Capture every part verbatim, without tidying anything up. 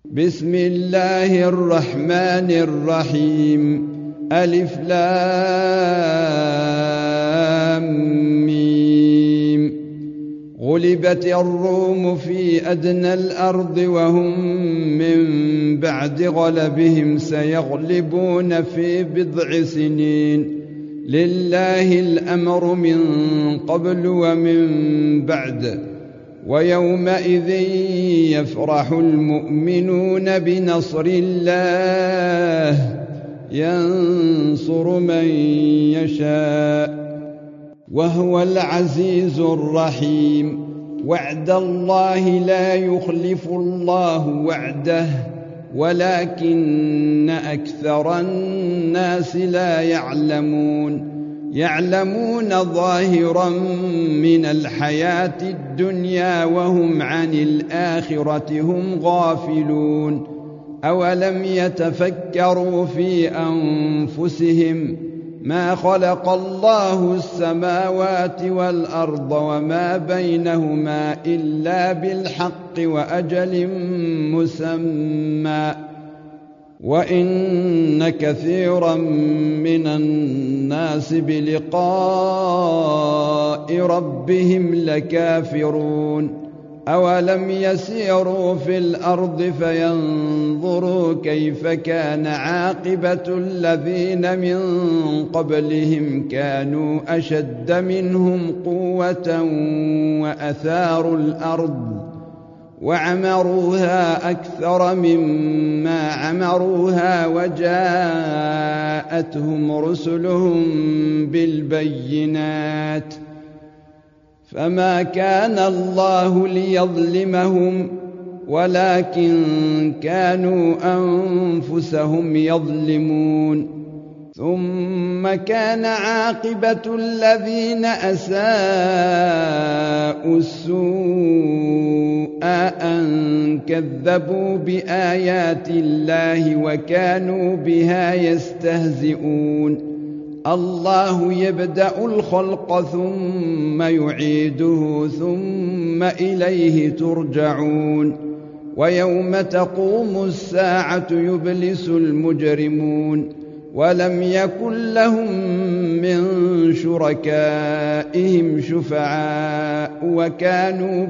بسم الله الرحمن الرحيم. ألف لام ميم. غلبت الروم في أدنى الأرض وهم من بعد غلبهم سيغلبون في بضع سنين. لله الأمر من قبل ومن بعد، ويومئذ يفرح المؤمنون بنصر الله ينصر من يشاء وهو العزيز الرحيم. وعد الله لا يخلف الله وعده ولكن أكثر الناس لا يعلمون. يعلمون ظاهرا من الحياة الدنيا وهم عن الآخرة هم غافلون. أولم يتفكروا في أنفسهم ما خلق الله السماوات والأرض وما بينهما إلا بالحق وأجل مسمى، وإن كثيرا من الناس بلقاء ربهم لكافرون. أولم يسيروا في الأرض فينظروا كيف كان عاقبة الذين من قبلهم كانوا أشد منهم قوة وأثاروا الأرض وعمروها أكثر مما عمروها وجاءتهم رسلهم بالبينات، فما كان الله ليظلمهم ولكن كانوا أنفسهم يظلمون. ثم كان عاقبة الذين أساءوا السوء أن كذبوا بآيات الله وكانوا بها يستهزئون. الله يبدأ الخلق ثم يعيده ثم إليه ترجعون. ويوم تقوم الساعة يبلس المجرمون ولم يكن لهم من شركائهم شفعاء وكانوا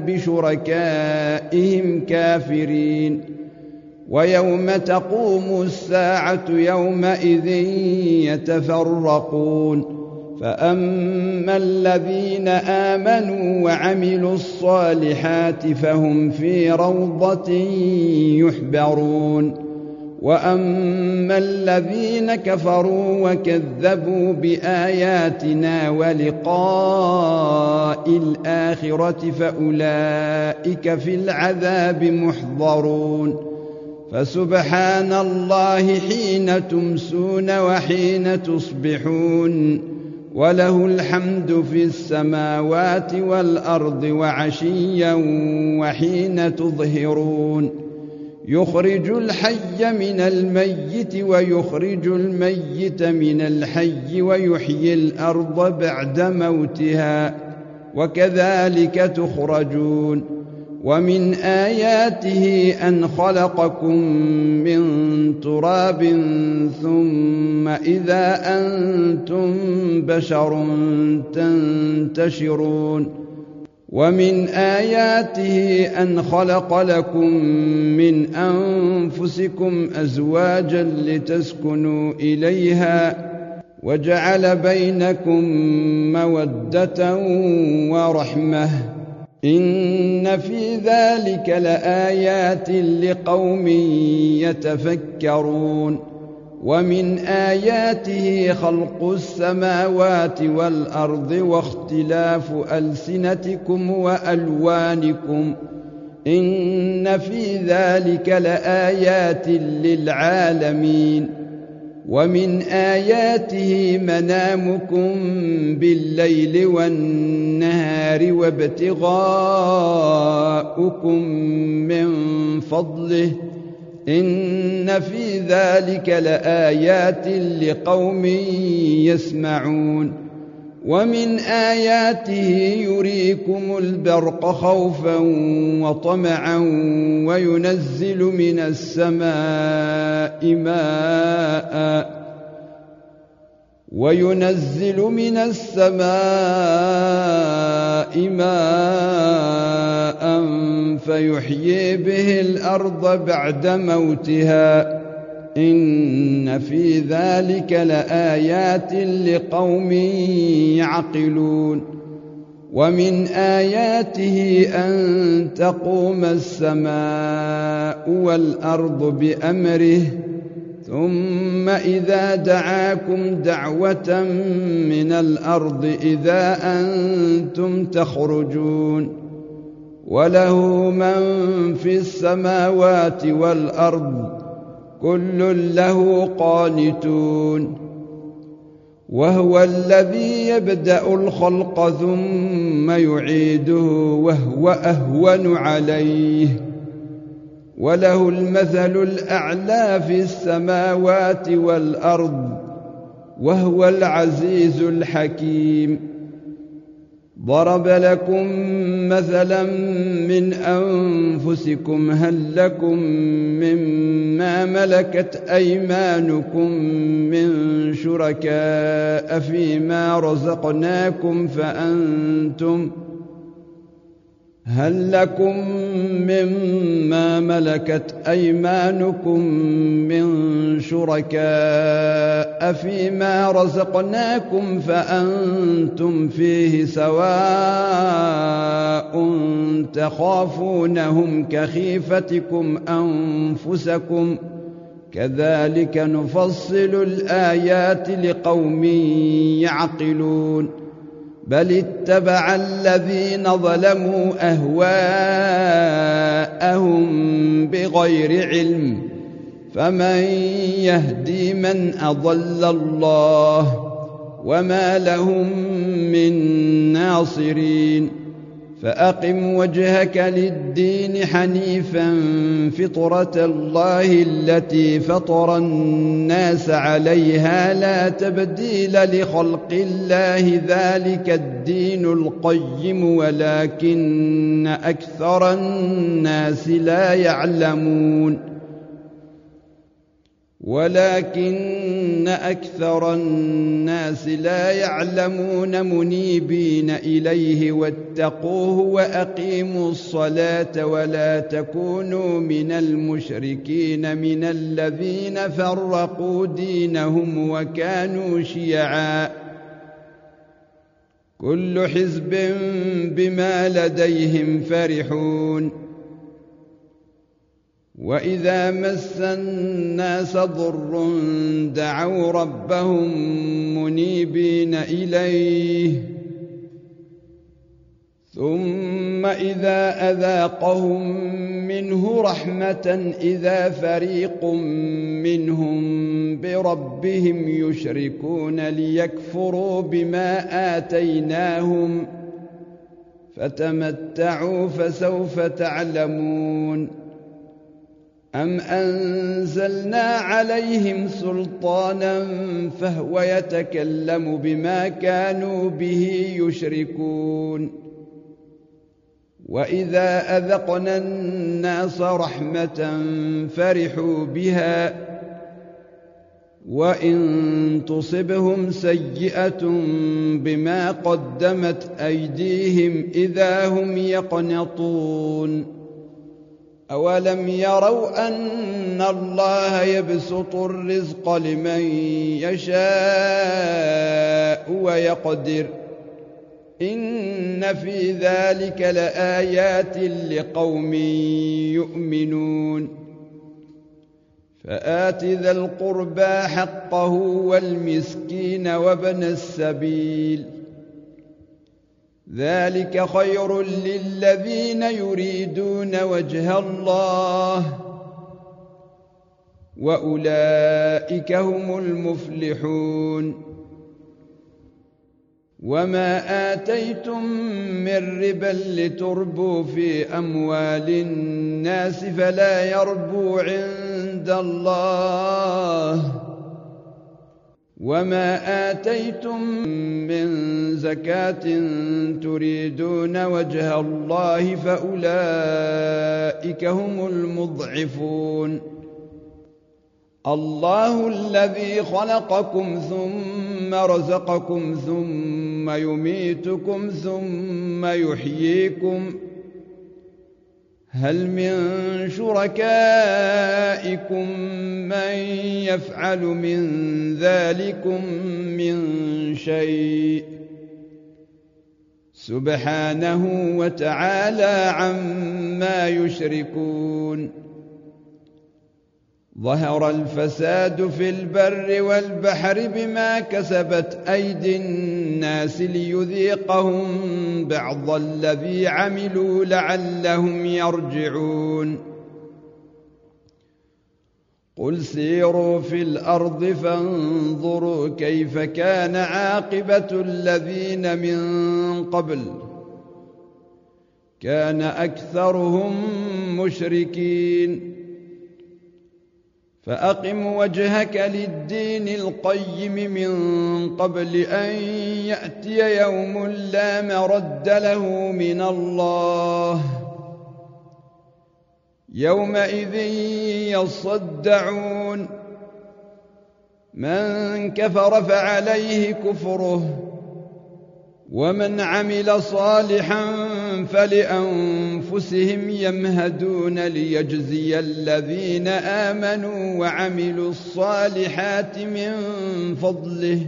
بشركائهم كافرين. ويوم تقوم الساعة يومئذ يتفرقون، فأما الذين آمنوا وعملوا الصالحات فهم في روضة يحبرون، وأما الذين كفروا وكذبوا بآياتنا ولقاء الآخرة فأولئك في العذاب محضرون. فسبحان الله حين تمسون وحين تصبحون، وله الحمد في السماوات والأرض وعشيا وحين تظهرون. يخرج الحي من الميت ويخرج الميت من الحي ويحيي الأرض بعد موتها وكذلك تخرجون. ومن آياته أن خلقكم من تراب ثم إذا أنتم بشر تنتشرون. ومن آياته أن خلق لكم من أنفسكم أزواجا لتسكنوا إليها وجعل بينكم مودة ورحمة، إن في ذلك لآيات لقوم يتفكرون. ومن آياته خلق السماوات والأرض واختلاف ألسنتكم وألوانكم، إن في ذلك لآيات للعالمين. ومن آياته منامكم بالليل والنهار وابتغاؤكم من فضله، إن في ذلك لآيات لقوم يسمعون. ومن آياته يريكم البرق خوفا وطمعا وينزل من السماء ماء وينزل من السماء ماء فيحيي به الأرض بعد موتها إن في ذلك لآيات لقوم يعقلون ومن آياته أن تقوم السماء والأرض بأمره ثم إذا دعاكم دعوة من الأرض إذا أنتم تخرجون وله من في السماوات والأرض كل له قانتون وهو الذي يبدأ الخلق ثم يعيده وهو أهون عليه وله المثل الأعلى في السماوات والأرض وهو العزيز الحكيم ضرب لكم مثلا من أنفسكم هل لكم مما ملكت أيمانكم من شركاء فيما رزقناكم فأنتم هل لكم مما ملكت أيمانكم من شركاء فيما رزقناكم فأنتم فيه سواء تخافونهم كخيفتكم أنفسكم كذلك نفصل الآيات لقوم يعقلون بل اتبع الذين ظلموا أهواءهم بغير علم فمن يهدي من أضل الله وما لهم من ناصرين فأقم وجهك للدين حنيفا فطرة الله التي فطر الناس عليها لا تبديل لخلق الله ذلك الدين القيم ولكن أكثر الناس لا يعلمون ولكن أكثر الناس لا يعلمون منيبين إليه واتقوه وأقيموا الصلاة ولا تكونوا من المشركين من الذين فرقوا دينهم وكانوا شيعا كل حزب بما لديهم فرحون وإذا مس الناس ضر دعوا ربهم منيبين إليه ثم إذا أذاقهم منه رحمة إذا فريق منهم بربهم يشركون ليكفروا بما آتيناهم فتمتعوا فسوف تعلمون أم أنزلنا عليهم سلطانا فهو يتكلم بما كانوا به يشركون وإذا أذقنا الناس رحمة فرحوا بها وإن تصبهم سيئة بما قدمت أيديهم إذا هم يقنطون أولم يروا أن الله يبسط الرزق لمن يشاء ويقدر إن في ذلك لآيات لقوم يؤمنون فآت ذا القربى حقه والمسكين وابن السبيل ذلك خير للذين يريدون وجه الله وأولئك هم المفلحون وما آتيتم من ربا لتربوا في أموال الناس فلا يربو عند الله وما آتيتم من زكاة تريدون وجه الله فأولئك هم المضعفون الله الذي خلقكم ثم رزقكم ثم يميتكم ثم يحييكم هل من شركائكم من يفعل من ذلكم من شيء سبحانه وتعالى عما يشركون ظهر الفساد في البر والبحر بما كسبت أيدي الناس ليذيقهم بعض الذي عملوا لعلهم يرجعون قل سيروا في الأرض فانظروا كيف كان عاقبة الذين من قبل كان أكثرهم مشركين فأقم وجهك للدين القيم من قبل أن يأتي يوم لا مرد له من الله يومئذ يصدعون من كفر فعليه كفره ومن عمل صالحا فلأنفسهم يمهدون ليجزي الذين آمنوا وعملوا الصالحات من فضله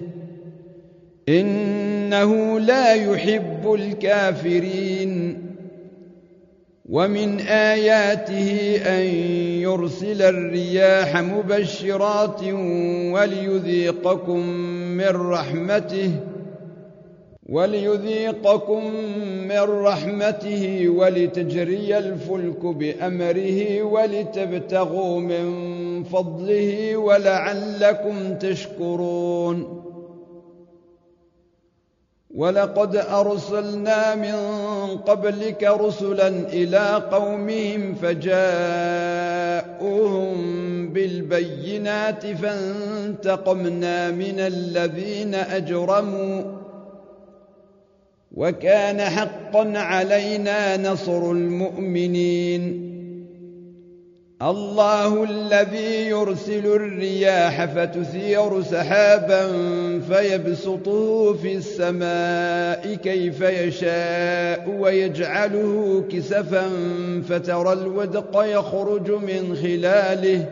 إنه لا يحب الكافرين ومن آياته أن يرسل الرياح مبشرات وليذيقكم من رحمته وليذيقكم من رحمته ولتجري الفلك بأمره ولتبتغوا من فضله ولعلكم تشكرون ولقد أرسلنا من قبلك رسلا إلى قومهم فجاءوهم بالبينات فانتقمنا من الذين أجرموا وكان حقا علينا نصر المؤمنين الله الذي يرسل الرياح فتثير سحابا فيبسطه في السماء كيف يشاء ويجعله كسفا فترى الودق يخرج من خلاله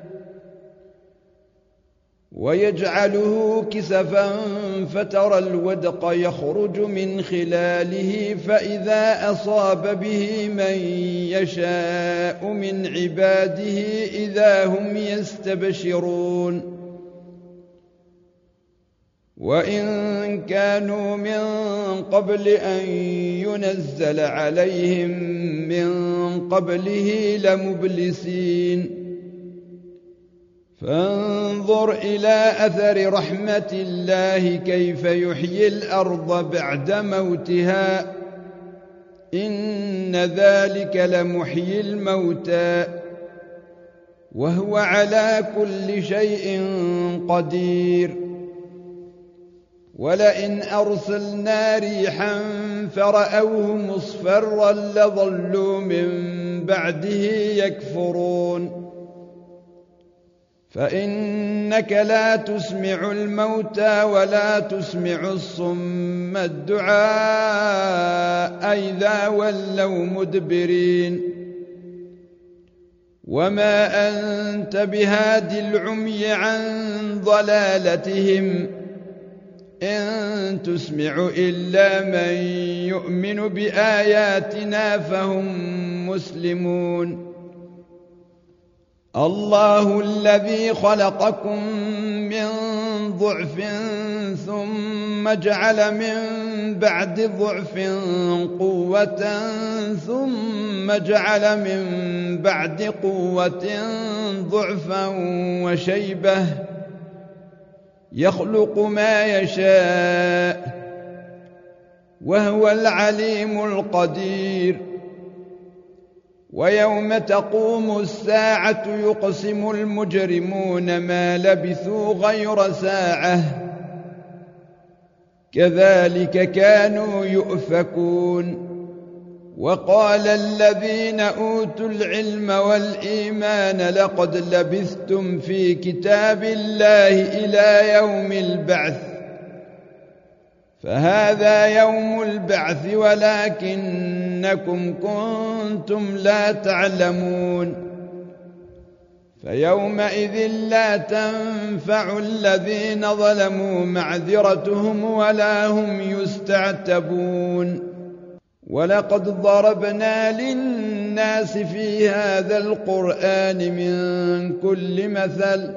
ويجعله كسفا فترى الودق يخرج من خلاله فإذا أصاب به من يشاء من عباده إذا هم يستبشرون وإن كانوا من قبل أن ينزل عليهم من قبله لمبلسين فانظر إلى أثر رحمة الله كيف يحيي الأرض بعد موتها إن ذلك لمحيي الموتى وهو على كل شيء قدير ولئن أرسلنا ريحا فرأوه مصفرا لظلوا من بعده يكفرون فإنك لا تسمع الموتى ولا تسمع الصم الدعاء إذا ولوا مدبرين وما أنت بهاد العمي عن ضلالتهم إن تسمع إلا من يؤمن بآياتنا فهم مسلمون الله الذي خلقكم من ضعف ثم جعل من بعد ضعف قوة ثم جعل من بعد قوة ضعفا وشيبة يخلق ما يشاء وهو العليم القدير ويوم تقوم الساعة يقسم المجرمون ما لبثوا غير ساعة كذلك كانوا يؤفكون. وقال الذين أوتوا العلم والإيمان لقد لبثتم في كتاب الله إلى يوم البعث فهذا يوم البعث ولكنكم كنتم لا تعلمون. فيومئذ لا تنفع الذين ظلموا معذرتهم ولا هم يستعتبون. ولقد ضربنا للناس في هذا القرآن من كل مثل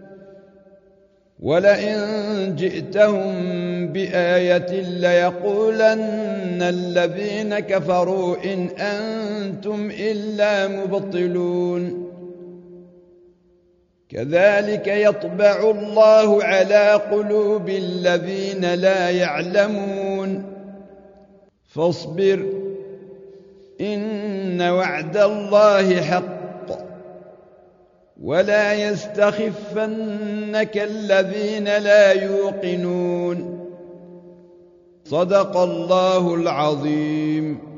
ولئن جئتهم بآية ليقولن الذين كفروا إن أنتم إلا مبطلون. كذلك يطبع الله على قلوب الذين لا يعلمون. فاصبر إن وعد الله حق ولا يستخفنك الذين لا يوقنون. صدق الله العظيم.